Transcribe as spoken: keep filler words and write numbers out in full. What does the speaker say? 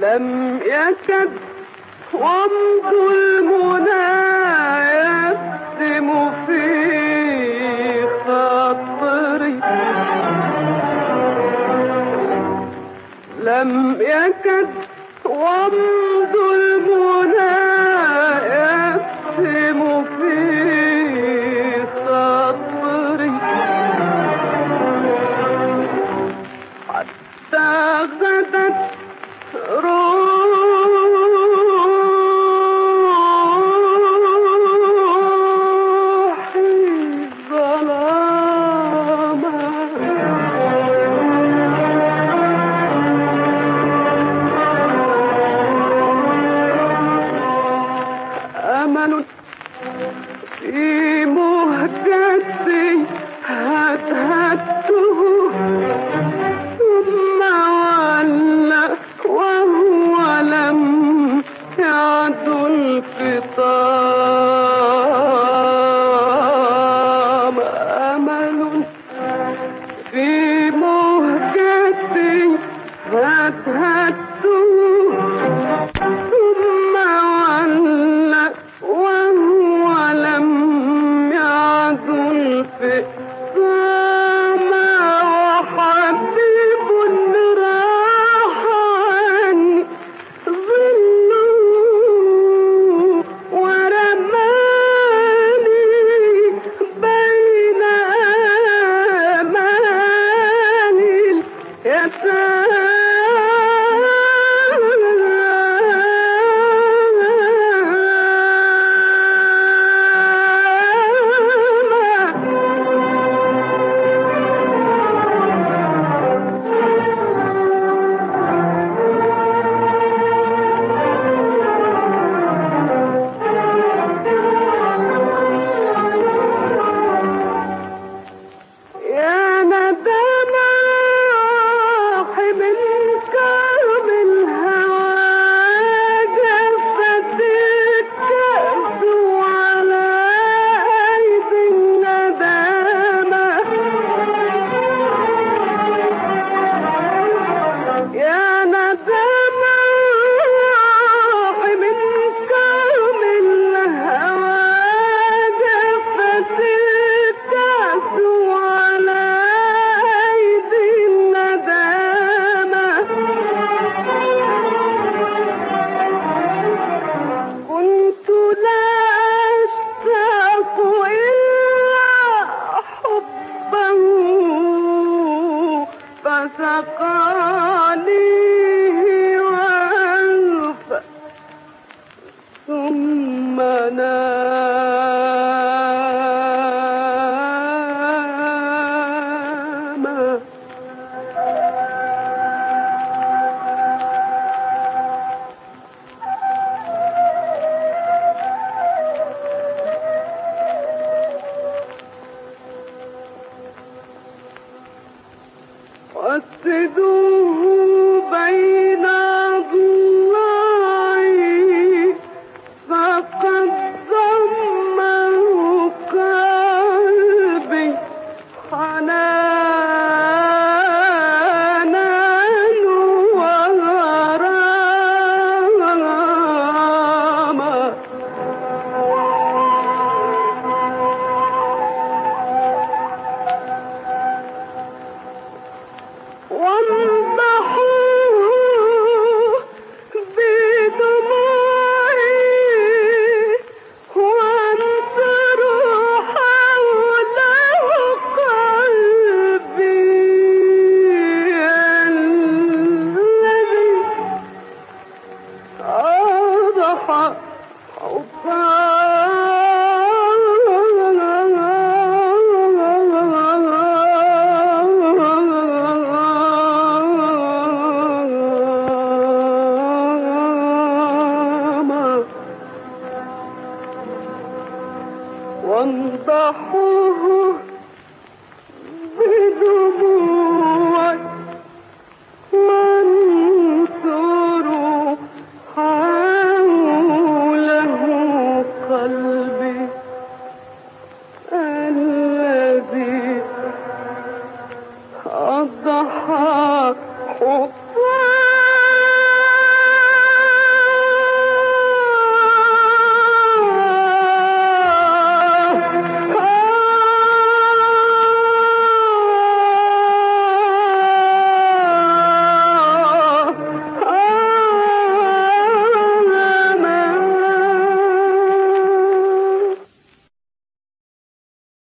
لم يكد ومض المنى يسم في خاطري، لم يكد ومض المنى يسم في خاطري، حتى غدت روحي ظلاما. أمل في مهجتي هدهدته ثم ولى وهو لم يعد الفطام. أمل في مهجتي هدهدته ثم ولى وهو لم يعد الفطام. وحبيب راح عني ظله ورماني بين آماني اليتامى. يا ندم راحب كرب الهوى جفت الكأس على أيدي الندامة. يا ندم راحب كرب الهوى جفت الكأس على أيدي الندامة. كنت لا أشتاق إلا حبه فسقاني وأنفى ثم نام. واسدوه بين ضلعي فقد ضمه قلبي حنانا وغراما. وامضحوا بدموعي وانثروا حوله قلبي الذي أضحى وانضحوا